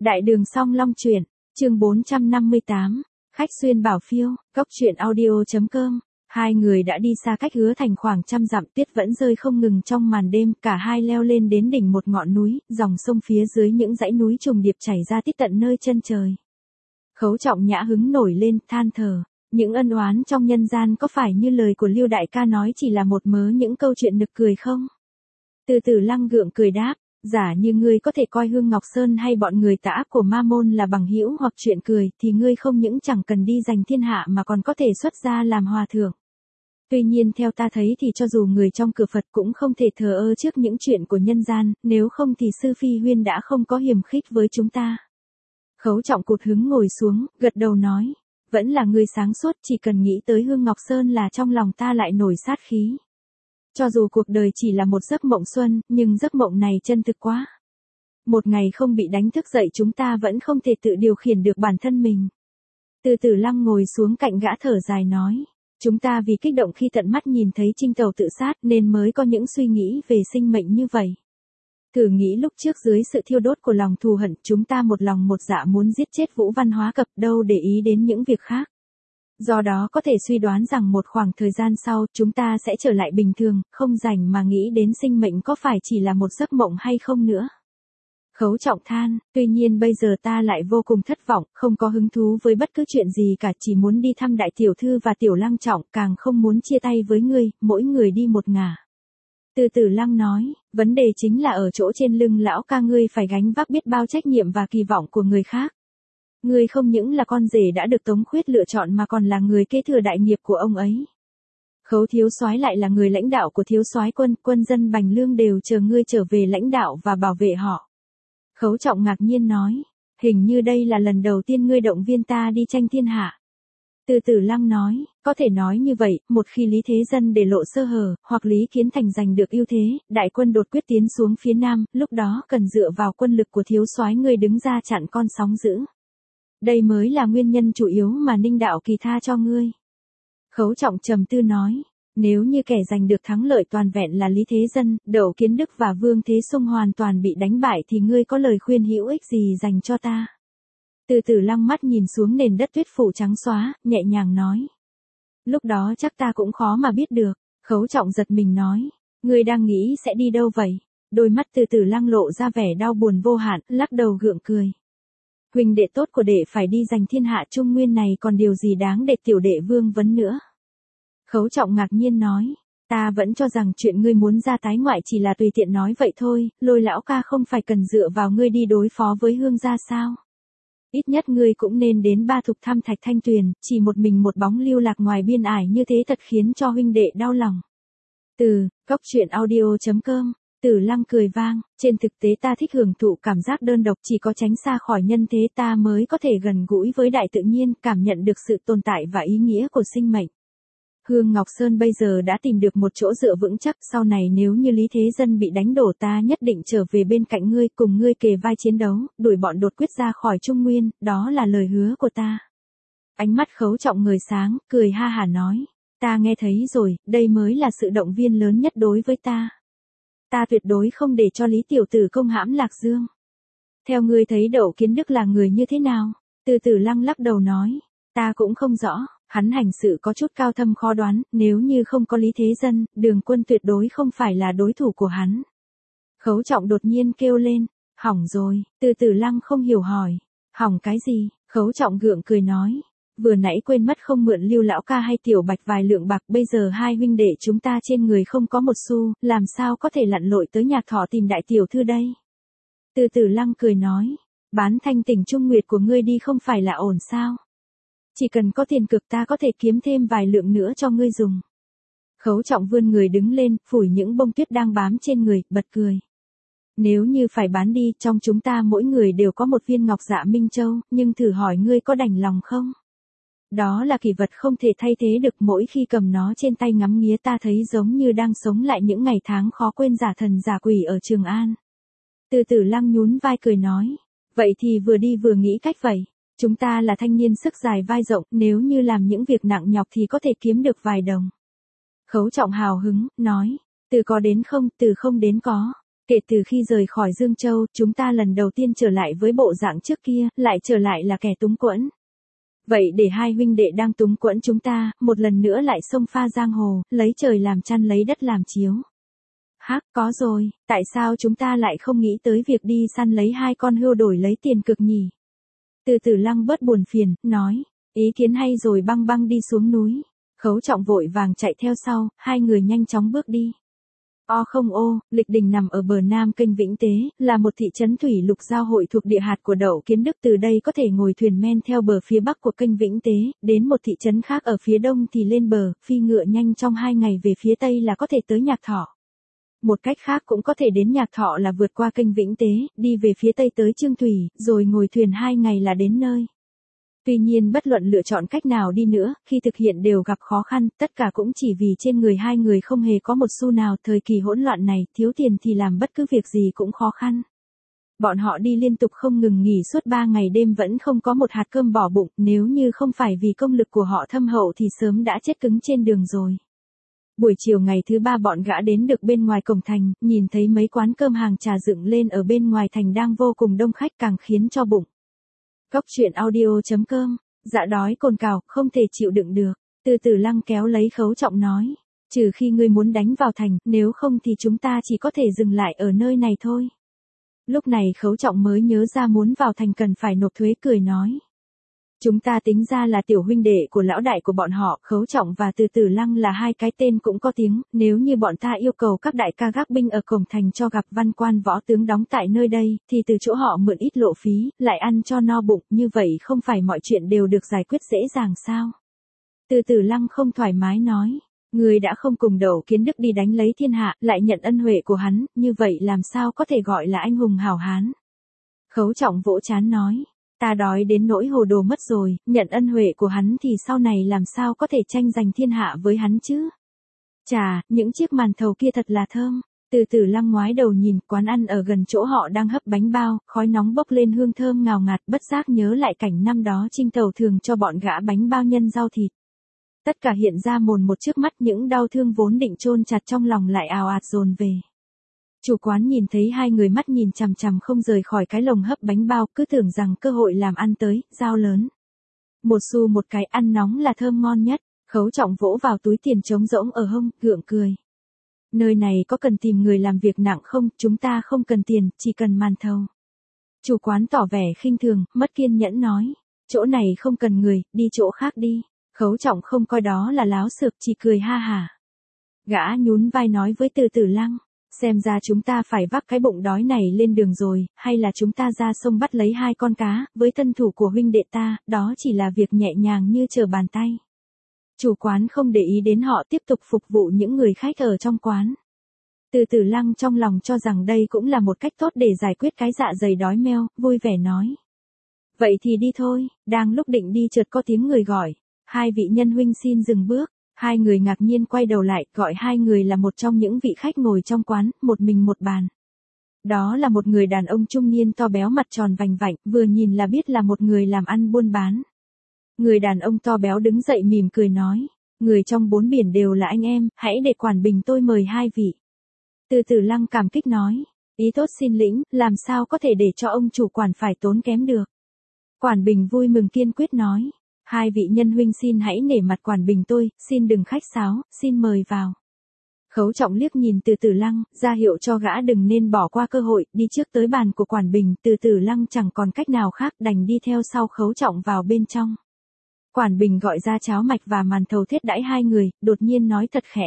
Đại đường song long truyện, chương 458, khách xuyên bảo phiêu, cốc truyện audio.com. Hai người đã đi xa cách Hứa Thành khoảng trăm dặm, tuyết vẫn rơi không ngừng trong màn đêm, cả hai leo lên đến đỉnh một ngọn núi, dòng sông phía dưới những dãy núi trùng điệp chảy ra tít tận nơi chân trời. Khấu Trọng nhã hứng nổi lên, than thở, những ân oán trong nhân gian có phải như lời của Lưu đại ca nói chỉ là một mớ những câu chuyện nực cười không? Từ Từ Lăng gượng cười đáp, giả như ngươi có thể coi Hương Ngọc Sơn hay bọn người tà ác của Ma Môn là bằng hữu hoặc chuyện cười, thì ngươi không những chẳng cần đi giành thiên hạ mà còn có thể xuất gia làm hòa thượng. Tuy nhiên theo ta thấy thì cho dù người trong cửa Phật cũng không thể thờ ơ trước những chuyện của nhân gian, nếu không thì Sư Phi Huyên đã không có hiềm khích với chúng ta. Khấu Trọng cụt hứng ngồi xuống, gật đầu nói, vẫn là người sáng suốt, chỉ cần nghĩ tới Hương Ngọc Sơn là trong lòng ta lại nổi sát khí. Cho dù cuộc đời chỉ là một giấc mộng xuân, nhưng giấc mộng này chân thực quá. Một ngày không bị đánh thức dậy chúng ta vẫn không thể tự điều khiển được bản thân mình. Từ Từ Lăng ngồi xuống cạnh gã thở dài nói, chúng ta vì kích động khi tận mắt nhìn thấy Trinh Tàu tự sát nên mới có những suy nghĩ về sinh mệnh như vậy. Thử nghĩ lúc trước dưới sự thiêu đốt của lòng thù hận, chúng ta một lòng một dạ muốn giết chết Vũ Văn Hóa Cập, đâu để ý đến những việc khác. Do đó có thể suy đoán rằng một khoảng thời gian sau chúng ta sẽ trở lại bình thường, không rảnh mà nghĩ đến sinh mệnh có phải chỉ là một giấc mộng hay không nữa. Khấu Trọng than, tuy nhiên bây giờ ta lại vô cùng thất vọng, không có hứng thú với bất cứ chuyện gì cả, chỉ muốn đi thăm đại tiểu thư và tiểu Lăng Trọng, càng không muốn chia tay với ngươi, mỗi người đi một ngả. Từ Từ Lăng nói, vấn đề chính là ở chỗ trên lưng lão ca ngươi phải gánh vác biết bao trách nhiệm và kỳ vọng của người khác. Ngươi không những là con rể đã được Tống Khuyết lựa chọn mà còn là người kế thừa đại nghiệp của ông ấy. Khấu thiếu soái lại là người lãnh đạo của thiếu soái quân, quân dân Bành Lương đều chờ ngươi trở về lãnh đạo và bảo vệ họ. Khấu Trọng ngạc nhiên nói, hình như đây là lần đầu tiên ngươi động viên ta đi tranh thiên hạ. Từ Từ Lăng nói, có thể nói như vậy, một khi Lý Thế Dân để lộ sơ hở, hoặc Lý Kiến Thành giành được ưu thế, đại quân đột quyết tiến xuống phía Nam, lúc đó cần dựa vào quân lực của thiếu soái ngươi đứng ra chặn con sóng dữ. Đây mới là nguyên nhân chủ yếu mà Ninh đạo kỳ tha cho ngươi. Khấu Trọng trầm tư nói, nếu như kẻ giành được thắng lợi toàn vẹn là Lý Thế Dân, Đậu Kiến Đức và Vương Thế Sung hoàn toàn bị đánh bại thì ngươi có lời khuyên hữu ích gì dành cho ta? Từ Từ Lăng mắt nhìn xuống nền đất tuyết phủ trắng xóa, nhẹ nhàng nói. Lúc đó chắc ta cũng khó mà biết được. Khấu Trọng giật mình nói, ngươi đang nghĩ sẽ đi đâu vậy? Đôi mắt Từ Từ Lăng lộ ra vẻ đau buồn vô hạn, lắc đầu gượng cười. Huynh đệ tốt của đệ phải đi giành thiên hạ Trung Nguyên này, còn điều gì đáng để tiểu đệ vương vấn nữa? Khấu Trọng ngạc nhiên nói, ta vẫn cho rằng chuyện ngươi muốn ra tái ngoại chỉ là tùy tiện nói vậy thôi, Lôi lão ca không phải cần dựa vào ngươi đi đối phó với Hương gia sao? Ít nhất ngươi cũng nên đến Ba Thục thăm Thạch Thanh Tuyền, chỉ một mình một bóng lưu lạc ngoài biên ải như thế thật khiến cho huynh đệ đau lòng. Từ, cốc truyện audio.com. Từ Lăng cười vang, trên thực tế ta thích hưởng thụ cảm giác đơn độc, chỉ có tránh xa khỏi nhân thế ta mới có thể gần gũi với đại tự nhiên, cảm nhận được sự tồn tại và ý nghĩa của sinh mệnh. Hương Ngọc Sơn bây giờ đã tìm được một chỗ dựa vững chắc, sau này nếu như Lý Thế Dân bị đánh đổ ta nhất định trở về bên cạnh ngươi, cùng ngươi kề vai chiến đấu, đuổi bọn đột quyết ra khỏi Trung Nguyên, đó là lời hứa của ta. Ánh mắt Khấu Trọng ngời sáng, cười ha hả nói, ta nghe thấy rồi, đây mới là sự động viên lớn nhất đối với ta. Ta tuyệt đối không để cho Lý tiểu tử công hãm Lạc Dương. Theo ngươi thấy Đậu Kiến Đức là người như thế nào? Từ Từ Lăng lắc đầu nói, ta cũng không rõ, hắn hành sự có chút cao thâm khó đoán, nếu như không có Lý Thế Dân, Đường Quân tuyệt đối không phải là đối thủ của hắn. Khấu Trọng đột nhiên kêu lên, hỏng rồi. Từ Từ Lăng không hiểu hỏi, hỏng cái gì? Khấu Trọng gượng cười nói, vừa nãy quên mất không mượn Lưu lão ca hay Tiểu Bạch vài lượng bạc, bây giờ hai huynh đệ chúng ta trên người không có một xu, làm sao có thể lặn lội tới nhà thọ tìm đại tiểu thư đây? Từ Từ Lăng cười nói, bán Thanh Tỉnh Trung Nguyệt của ngươi đi không phải là ổn sao? Chỉ cần có tiền cực ta có thể kiếm thêm vài lượng nữa cho ngươi dùng. Khấu Trọng vươn người đứng lên, phủi những bông tuyết đang bám trên người, bật cười. Nếu như phải bán đi, trong chúng ta mỗi người đều có một viên ngọc dạ Minh Châu, nhưng thử hỏi ngươi có đành lòng không? Đó là kỷ vật không thể thay thế được, mỗi khi cầm nó trên tay ngắm nghía ta thấy giống như đang sống lại những ngày tháng khó quên giả thần giả quỷ ở Trường An. Từ Từ Lăng nhún vai cười nói, vậy thì vừa đi vừa nghĩ cách vậy. Chúng ta là thanh niên sức dài vai rộng, nếu như làm những việc nặng nhọc thì có thể kiếm được vài đồng. Khấu Trọng hào hứng, nói, từ có đến không, từ không đến có. Kể từ khi rời khỏi Dương Châu, chúng ta lần đầu tiên trở lại với bộ dạng trước kia, lại trở lại là kẻ túng quẫn. Vậy để hai huynh đệ đang túng quẫn chúng ta, một lần nữa lại xông pha giang hồ, lấy trời làm chăn lấy đất làm chiếu. Hắc, có rồi, tại sao chúng ta lại không nghĩ tới việc đi săn lấy hai con hươu đổi lấy tiền cực nhỉ? Từ Từ Lăng bớt buồn phiền, nói, ý kiến hay rồi, băng băng đi xuống núi. Khấu Trọng vội vàng chạy theo sau, hai người nhanh chóng bước đi. Không ô, Lịch Đình nằm ở bờ nam kênh Vĩnh Tế, là một thị trấn thủy lục giao hội thuộc địa hạt của Đậu Kiến Đức. Từ đây có thể ngồi thuyền men theo bờ phía bắc của kênh Vĩnh Tế, đến một thị trấn khác ở phía đông thì lên bờ, phi ngựa nhanh trong 2 ngày về phía tây là có thể tới Nhạc Thọ. Một cách khác cũng có thể đến Nhạc Thọ là vượt qua kênh Vĩnh Tế, đi về phía tây tới Chương Thủy, rồi ngồi thuyền 2 ngày là đến nơi. Tuy nhiên bất luận lựa chọn cách nào đi nữa, khi thực hiện đều gặp khó khăn, tất cả cũng chỉ vì trên người hai người không hề có một xu nào. Thời kỳ hỗn loạn này, thiếu tiền thì làm bất cứ việc gì cũng khó khăn. Bọn họ đi liên tục không ngừng nghỉ suốt 3 ngày đêm vẫn không có một hạt cơm bỏ bụng, nếu như không phải vì công lực của họ thâm hậu thì sớm đã chết cứng trên đường rồi. Buổi chiều ngày thứ 3 bọn gã đến được bên ngoài cổng thành, nhìn thấy mấy quán cơm hàng trà dựng lên ở bên ngoài thành đang vô cùng đông khách, càng khiến cho bụng. Góc truyện audio.com, dạ đói cồn cào, không thể chịu đựng được. Từ Từ Lăng kéo lấy Khấu Trọng nói, trừ khi ngươi muốn đánh vào thành, nếu không thì chúng ta chỉ có thể dừng lại ở nơi này thôi. Lúc này Khấu Trọng mới nhớ ra muốn vào thành cần phải nộp thuế, cười nói. Chúng ta tính ra là tiểu huynh đệ của lão đại của bọn họ. Khấu Trọng và Từ Từ Lăng là hai cái tên cũng có tiếng, nếu như bọn ta yêu cầu các đại ca gác binh ở cổng thành cho gặp văn quan võ tướng đóng tại nơi đây, thì từ chỗ họ mượn ít lộ phí, lại ăn cho no bụng, như vậy không phải mọi chuyện đều được giải quyết dễ dàng sao? Từ Từ Lăng không thoải mái nói, người đã không cùng Đậu Kiến Đức đi đánh lấy thiên hạ, lại nhận ân huệ của hắn, như vậy làm sao có thể gọi là anh hùng hảo hán? Khấu Trọng vỗ trán nói. Ta đói đến nỗi hồ đồ mất rồi, nhận ân huệ của hắn thì sau này làm sao có thể tranh giành thiên hạ với hắn chứ? Chà, những chiếc màn thầu kia thật là thơm. Từ Từ Lăng ngoái đầu nhìn, quán ăn ở gần chỗ họ đang hấp bánh bao, khói nóng bốc lên hương thơm ngào ngạt, bất giác nhớ lại cảnh năm đó Trinh Tàu thường cho bọn gã bánh bao nhân rau thịt. Tất cả hiện ra mồn một trước mắt, những đau thương vốn định chôn chặt trong lòng lại ào ạt dồn về. Chủ quán nhìn thấy hai người mắt nhìn chằm chằm không rời khỏi cái lồng hấp bánh bao, cứ tưởng rằng cơ hội làm ăn tới, giao lớn. Một xu một cái, ăn nóng là thơm ngon nhất. Khấu Trọng vỗ vào túi tiền trống rỗng ở hông, gượng cười. Nơi này có cần tìm người làm việc nặng không? Chúng ta không cần tiền, chỉ cần màn thầu. Chủ quán tỏ vẻ khinh thường, mất kiên nhẫn nói. Chỗ này không cần người, đi chỗ khác đi. Khấu Trọng không coi đó là láo xược, chỉ cười ha hả. Gã nhún vai nói với Từ Từ Lăng. Xem ra chúng ta phải vác cái bụng đói này lên đường rồi, hay là chúng ta ra sông bắt lấy 2 con cá, với thân thủ của huynh đệ ta, đó chỉ là việc nhẹ nhàng như trở bàn tay. Chủ quán không để ý đến họ, tiếp tục phục vụ những người khách ở trong quán. Từ Từ Lăng trong lòng cho rằng đây cũng là một cách tốt để giải quyết cái dạ dày đói meo, vui vẻ nói. Vậy thì đi thôi. Đang lúc định đi chợt có tiếng người gọi. 2 vị nhân huynh xin dừng bước. 2 người ngạc nhiên quay đầu lại, gọi 2 người là một trong những vị khách ngồi trong quán, một mình một bàn. Đó là một người đàn ông trung niên to béo, mặt tròn vành vạnh, vừa nhìn là biết là một người làm ăn buôn bán. Người đàn ông to béo đứng dậy mỉm cười nói, người trong 4 biển đều là anh em, hãy để Quản Bình tôi mời 2 vị. Từ Từ Lăng cảm kích nói, ý tốt xin lĩnh, làm sao có thể để cho ông chủ Quản phải tốn kém được. Quản Bình vui mừng kiên quyết nói. 2 vị nhân huynh xin hãy nể mặt Quản Bình tôi, xin đừng khách sáo, xin mời vào. Khấu Trọng liếc nhìn Từ Từ Lăng, ra hiệu cho gã đừng nên bỏ qua cơ hội, đi trước tới bàn của Quản Bình. Từ Từ Lăng chẳng còn cách nào khác, đành đi theo sau Khấu Trọng vào bên trong. Quản Bình gọi ra cháo mạch và màn thầu thiết đãi 2 người, đột nhiên nói thật khẽ.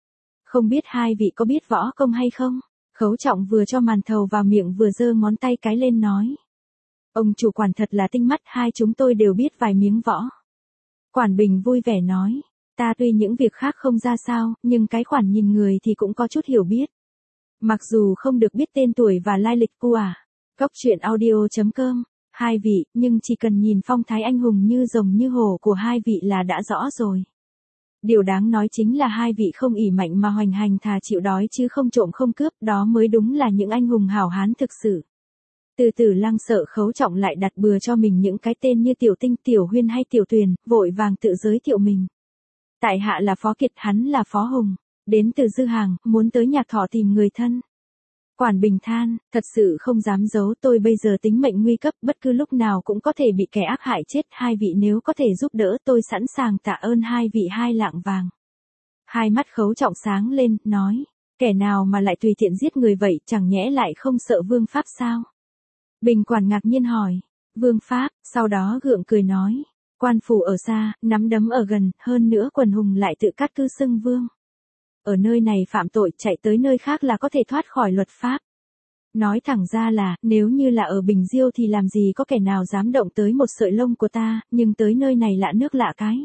Không biết 2 vị có biết võ công hay không? Khấu Trọng vừa cho màn thầu vào miệng vừa giơ ngón tay cái lên nói. Ông chủ Quản thật là tinh mắt, 2 chúng tôi đều biết vài miếng võ. Quản Bình vui vẻ nói, ta tuy những việc khác không ra sao, nhưng cái khoản nhìn người thì cũng có chút hiểu biết. Mặc dù không được biết tên tuổi và lai lịch của Góc truyện audio.com, 2 vị, nhưng chỉ cần nhìn phong thái anh hùng như rồng như hổ của 2 vị là đã rõ rồi. Điều đáng nói chính là 2 vị không ỷ mạnh mà hoành hành, thà chịu đói chứ không trộm không cướp, đó mới đúng là những anh hùng hảo hán thực sự. Từ Từ Lăng sợ Khấu Trọng lại đặt bừa cho mình những cái tên như Tiểu Tinh, Tiểu Huyên hay Tiểu Tuyền, vội vàng tự giới thiệu mình. Tại hạ là Phó Kiệt, hắn là Phó Hùng, đến từ Dư Hàng, muốn tới Nhạc Thọ tìm người thân. Quản Bình than, thật sự không dám giấu, tôi bây giờ tính mệnh nguy cấp, bất cứ lúc nào cũng có thể bị kẻ ác hại chết, hai vị nếu có thể giúp đỡ tôi sẵn sàng tạ ơn hai vị 2 lạng vàng. Hai mắt Khấu Trọng sáng lên, nói, kẻ nào mà lại tùy tiện giết người vậy, chẳng nhẽ lại không sợ vương pháp sao? Bình quản ngạc nhiên hỏi, vương pháp, sau đó gượng cười nói, quan phủ ở xa, nắm đấm ở gần, hơn nữa quần hùng lại tự cắt cứ xưng vương. Ở nơi này phạm tội chạy tới nơi khác là có thể thoát khỏi luật pháp. Nói thẳng ra là, nếu như là ở Bình Diêu thì làm gì có kẻ nào dám động tới một sợi lông của ta, nhưng tới nơi này lạ nước lạ cái.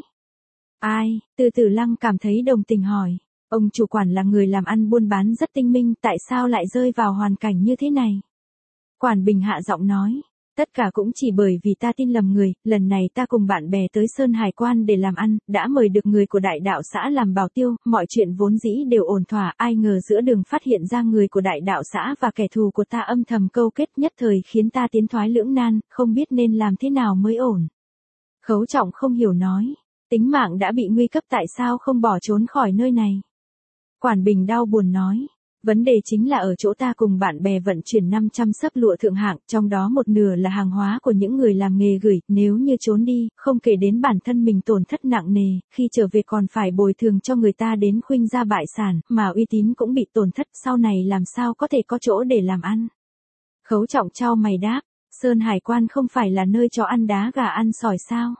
Ai, Từ Tử Lăng cảm thấy đồng tình hỏi, ông chủ quản là người làm ăn buôn bán rất tinh minh, tại sao lại rơi vào hoàn cảnh như thế này? Quản Bình hạ giọng nói, tất cả cũng chỉ bởi vì ta tin lầm người, lần này ta cùng bạn bè tới Sơn Hải Quan để làm ăn, đã mời được người của đại đạo xã làm bảo tiêu, mọi chuyện vốn dĩ đều ổn thỏa, ai ngờ giữa đường phát hiện ra người của đại đạo xã và kẻ thù của ta âm thầm câu kết, nhất thời khiến ta tiến thoái lưỡng nan, không biết nên làm thế nào mới ổn. Khấu Trọng không hiểu nói, tính mạng đã bị nguy cấp tại sao không bỏ trốn khỏi nơi này? Quản Bình đau buồn nói, vấn đề chính là ở chỗ ta cùng bạn bè vận chuyển 500 xấp lụa thượng hạng, trong đó một nửa là hàng hóa của những người làm nghề gửi, nếu như trốn đi, không kể đến bản thân mình tổn thất nặng nề, khi trở về còn phải bồi thường cho người ta đến khuynh gia bại sản, mà uy tín cũng bị tổn thất, sau này làm sao có thể có chỗ để làm ăn. Khấu Trọng chau mày đáp, Sơn Hải Quan không phải là nơi cho ăn đá gà ăn sỏi sao?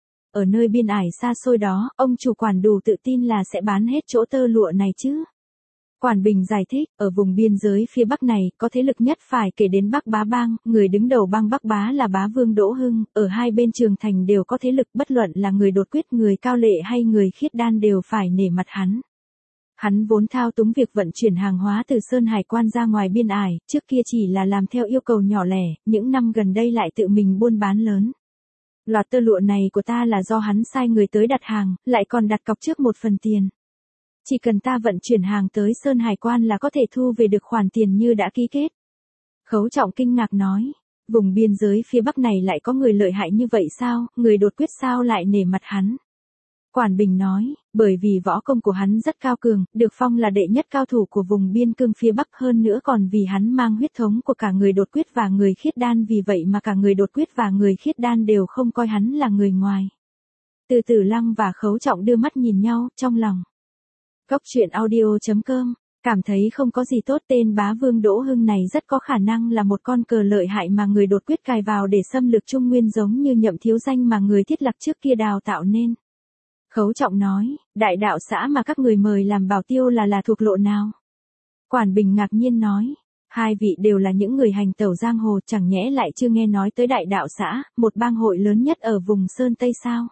Ở nơi biên ải xa xôi đó, ông chủ quản đủ tự tin là sẽ bán hết chỗ tơ lụa này chứ? Quản Bình giải thích, ở vùng biên giới phía Bắc này, có thế lực nhất phải kể đến Bắc Bá Bang, người đứng đầu bang Bắc Bá là bá vương Đỗ Hưng, ở hai bên Trường Thành đều có thế lực, bất luận là người đột quyết, người cao lệ hay người khiết đan đều phải nể mặt hắn. Hắn vốn thao túng việc vận chuyển hàng hóa từ Sơn Hải Quan ra ngoài biên ải, trước kia chỉ là làm theo yêu cầu nhỏ lẻ, những năm gần đây lại tự mình buôn bán lớn. Loạt tơ lụa này của ta là do hắn sai người tới đặt hàng, lại còn đặt cọc trước một phần tiền. Chỉ cần ta vận chuyển hàng tới Sơn Hải Quan là có thể thu về được khoản tiền như đã ký kết. Khấu Trọng kinh ngạc nói, vùng biên giới phía Bắc này lại có người lợi hại như vậy sao, người đột quyết sao lại nể mặt hắn? Quản Bình nói, bởi vì võ công của hắn rất cao cường, được phong là đệ nhất cao thủ của vùng biên cương phía Bắc, hơn nữa còn vì hắn mang huyết thống của cả người đột quyết và người khiết đan, vì vậy mà cả người đột quyết và người khiết đan đều không coi hắn là người ngoài. Từ Tử Lăng và Khấu Trọng đưa mắt nhìn nhau, trong lòng. Cốc truyện audio.com, cảm thấy không có gì tốt, tên bá vương Đỗ Hưng này rất có khả năng là một con cờ lợi hại mà người đột quyết cài vào để xâm lược Trung Nguyên, giống như Nhậm Thiếu Danh mà người Thiết Lập trước kia đào tạo nên. Khấu Trọng nói, đại đạo xã mà các người mời làm bảo tiêu là thuộc lộ nào? Quản Bình ngạc nhiên nói, hai vị đều là những người hành tẩu giang hồ, chẳng nhẽ lại chưa nghe nói tới đại đạo xã, một bang hội lớn nhất ở vùng Sơn Tây sao?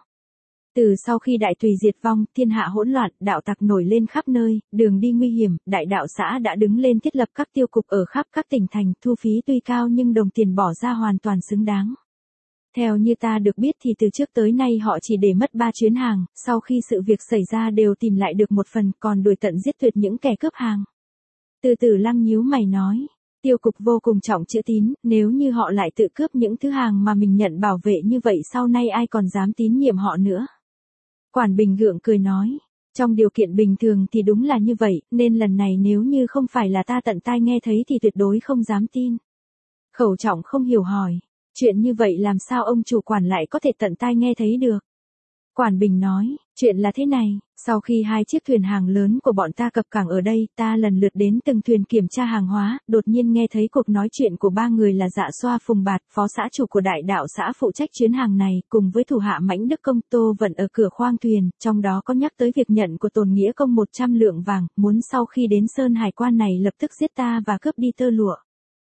Từ sau khi đại tùy diệt vong, thiên hạ hỗn loạn, đạo tặc nổi lên khắp nơi, đường đi nguy hiểm, đại đạo xã đã đứng lên thiết lập các tiêu cục ở khắp các tỉnh thành, thu phí tuy cao nhưng đồng tiền bỏ ra hoàn toàn xứng đáng. Theo như ta được biết thì từ trước tới nay họ chỉ để mất 3 chuyến hàng, sau khi sự việc xảy ra đều tìm lại được một phần, còn đuổi tận giết tuyệt những kẻ cướp hàng. Từ Tử Lăng nhíu mày nói, tiêu cục vô cùng trọng chữ tín, nếu như họ lại tự cướp những thứ hàng mà mình nhận bảo vệ như vậy, sau này ai còn dám tín nhiệm họ nữa? Quản Bình gượng cười nói, trong điều kiện bình thường thì đúng là như vậy, nên lần này nếu như không phải là ta tận tai nghe thấy thì tuyệt đối không dám tin. Khấu Trọng không hiểu hỏi, chuyện như vậy làm sao ông chủ quản lại có thể tận tai nghe thấy được? Quản Bình nói, chuyện là thế này, sau khi 2 chiếc thuyền hàng lớn của bọn ta cập cảng ở đây, ta lần lượt đến từng thuyền kiểm tra hàng hóa, đột nhiên nghe thấy cuộc nói chuyện của 3 người là Dạ Xoa Phùng Bạt, phó xã chủ của đại đạo xã phụ trách chuyến hàng này, cùng với thủ hạ Mãnh Đức Công Tô Vận ở cửa khoang thuyền, trong đó có nhắc tới việc nhận của Tồn Nghĩa Công 100 lượng vàng, muốn sau khi đến Sơn Hải Quan này lập tức giết ta và cướp đi tơ lụa.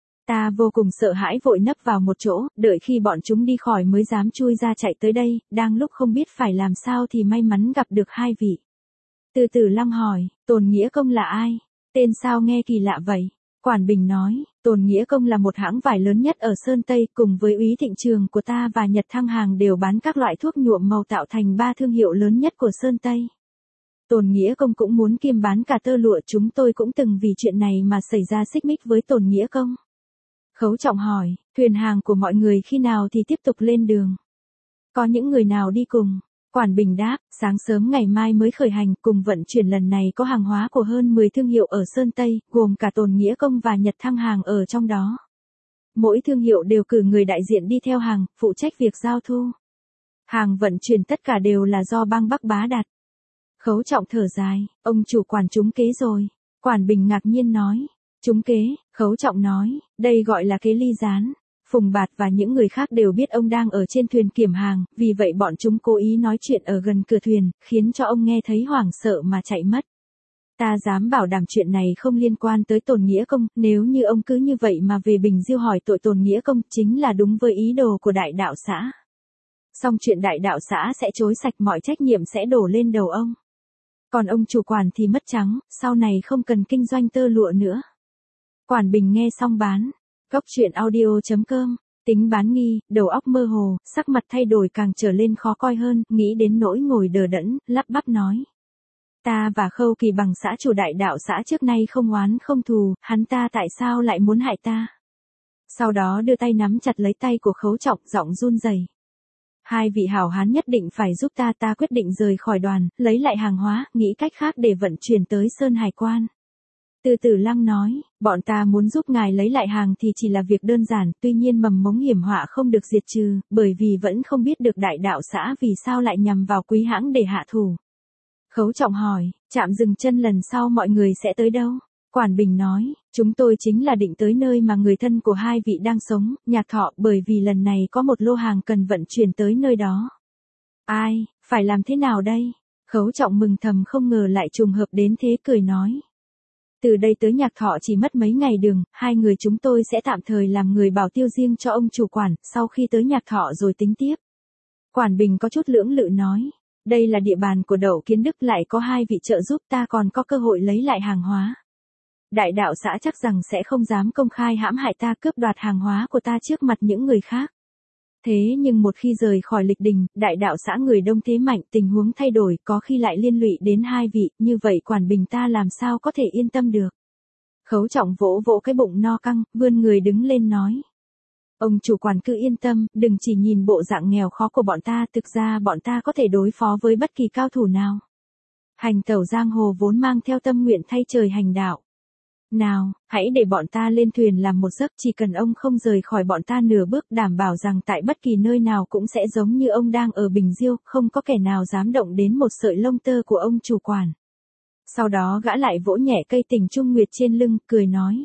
Ta vô cùng sợ hãi vội nấp vào một chỗ, đợi khi bọn chúng đi khỏi mới dám chui ra chạy tới đây, đang lúc không biết phải làm sao thì may mắn gặp được hai vị. Từ Tử Lăng hỏi, Tồn Nghĩa Công là ai? Tên sao nghe kỳ lạ vậy? Quản Bình nói, Tồn Nghĩa Công là một hãng vải lớn nhất ở Sơn Tây, cùng với Úy Thịnh Trường của ta và Nhật Thăng Hàng đều bán các loại thuốc nhuộm màu tạo thành 3 thương hiệu lớn nhất của Sơn Tây. Tồn Nghĩa Công cũng muốn kiêm bán cả tơ lụa, chúng tôi cũng từng vì chuyện này mà xảy ra xích mích với Tồn Nghĩa Công. Khấu Trọng hỏi, thuyền hàng của mọi người khi nào thì tiếp tục lên đường? Có những người nào đi cùng? Quản Bình đáp, sáng sớm ngày mai mới khởi hành, cùng vận chuyển lần này có hàng hóa của hơn 10 thương hiệu ở Sơn Tây, gồm cả Tồn Nghĩa Công và Nhật Thăng Hàng ở trong đó. Mỗi thương hiệu đều cử người đại diện đi theo hàng, phụ trách việc giao thu. Hàng vận chuyển tất cả đều là do bang Bắc Bá đặt. Khấu Trọng thở dài, ông chủ quản trúng kế rồi. Quản Bình ngạc nhiên nói, trúng kế, Khấu Trọng nói, đây gọi là kế ly gián. Phùng Bạt và những người khác đều biết ông đang ở trên thuyền kiểm hàng, vì vậy bọn chúng cố ý nói chuyện ở gần cửa thuyền, khiến cho ông nghe thấy hoảng sợ mà chạy mất. Ta dám bảo đảm chuyện này không liên quan tới Tồn Nghĩa Công, nếu như ông cứ như vậy mà về Bình Diêu hỏi tội Tồn Nghĩa Công chính là đúng với ý đồ của đại đạo xã. Xong chuyện đại đạo xã sẽ chối sạch, mọi trách nhiệm sẽ đổ lên đầu ông. Còn ông chủ quản thì mất trắng, sau này không cần kinh doanh tơ lụa nữa. Quản Bình nghe xong bán. Góc truyện audio.com, tính bán nghi, đầu óc mơ hồ, sắc mặt thay đổi càng trở lên khó coi hơn, nghĩ đến nỗi ngồi đờ đẫn, lắp bắp nói. Ta và Khâu Kỳ Bằng xã chủ đại đạo xã trước nay không oán không thù, hắn ta tại sao lại muốn hại ta? Sau đó đưa tay nắm chặt lấy tay của Khấu Trọng, giọng run rẩy. Hai vị hảo hán nhất định phải giúp ta quyết định rời khỏi đoàn, lấy lại hàng hóa, nghĩ cách khác để vận chuyển tới Sơn Hải Quan. Từ Tử Lăng nói, bọn ta muốn giúp ngài lấy lại hàng thì chỉ là việc đơn giản, tuy nhiên mầm mống hiểm họa không được diệt trừ, bởi vì vẫn không biết được đại đạo xã vì sao lại nhằm vào Quý hãng để hạ thủ. Khấu Trọng hỏi, trạm dừng chân lần sau mọi người sẽ tới đâu? Quản Bình nói, chúng tôi chính là định tới nơi mà người thân của hai vị đang sống, Nhạc Thọ, bởi vì lần này có một lô hàng cần vận chuyển tới nơi đó. Ai, phải làm thế nào đây? Khấu Trọng mừng thầm không ngờ lại trùng hợp đến thế, cười nói. Từ đây tới Nhạc Thọ chỉ mất mấy ngày đường, hai người chúng tôi sẽ tạm thời làm người bảo tiêu riêng cho ông chủ quản, sau khi tới Nhạc Thọ rồi tính tiếp. Quản Bình có chút lưỡng lự nói, đây là địa bàn của Đậu Kiến Đức, lại có hai vị trợ giúp, ta còn có cơ hội lấy lại hàng hóa. Đại đạo xã chắc rằng sẽ không dám công khai hãm hại ta, cướp đoạt hàng hóa của ta trước mặt những người khác. Thế nhưng một khi rời khỏi lịch đình, đại đạo xã người đông thế mạnh, tình huống thay đổi, có khi lại liên lụy đến hai vị, như vậy Quản Bình ta làm sao có thể yên tâm được. Khấu Trọng vỗ vỗ cái bụng no căng, vươn người đứng lên nói. Ông chủ quản cứ yên tâm, đừng chỉ nhìn bộ dạng nghèo khó của bọn ta, thực ra bọn ta có thể đối phó với bất kỳ cao thủ nào. Hành tẩu giang hồ vốn mang theo tâm nguyện thay trời hành đạo. Nào, hãy để bọn ta lên thuyền làm một giấc, chỉ cần ông không rời khỏi bọn ta nửa bước, đảm bảo rằng tại bất kỳ nơi nào cũng sẽ giống như ông đang ở Bình Diêu, không có kẻ nào dám động đến một sợi lông tơ của ông chủ quản. Sau đó gã lại vỗ nhẹ cây Tình Trung Nguyệt trên lưng, cười nói.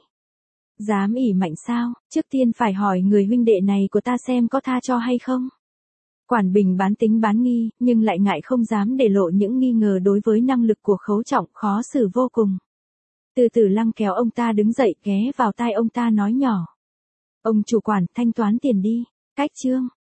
Dám ỷ mạnh sao, trước tiên phải hỏi người huynh đệ này của ta xem có tha cho hay không. Quản Bình bán tính bán nghi, nhưng lại ngại không dám để lộ những nghi ngờ đối với năng lực của Khấu Trọng, khó xử vô cùng. Từ Tử Lăng kéo ông ta đứng dậy, ghé vào tai ông ta nói nhỏ. Ông chủ quản, thanh toán tiền đi. Cách chương.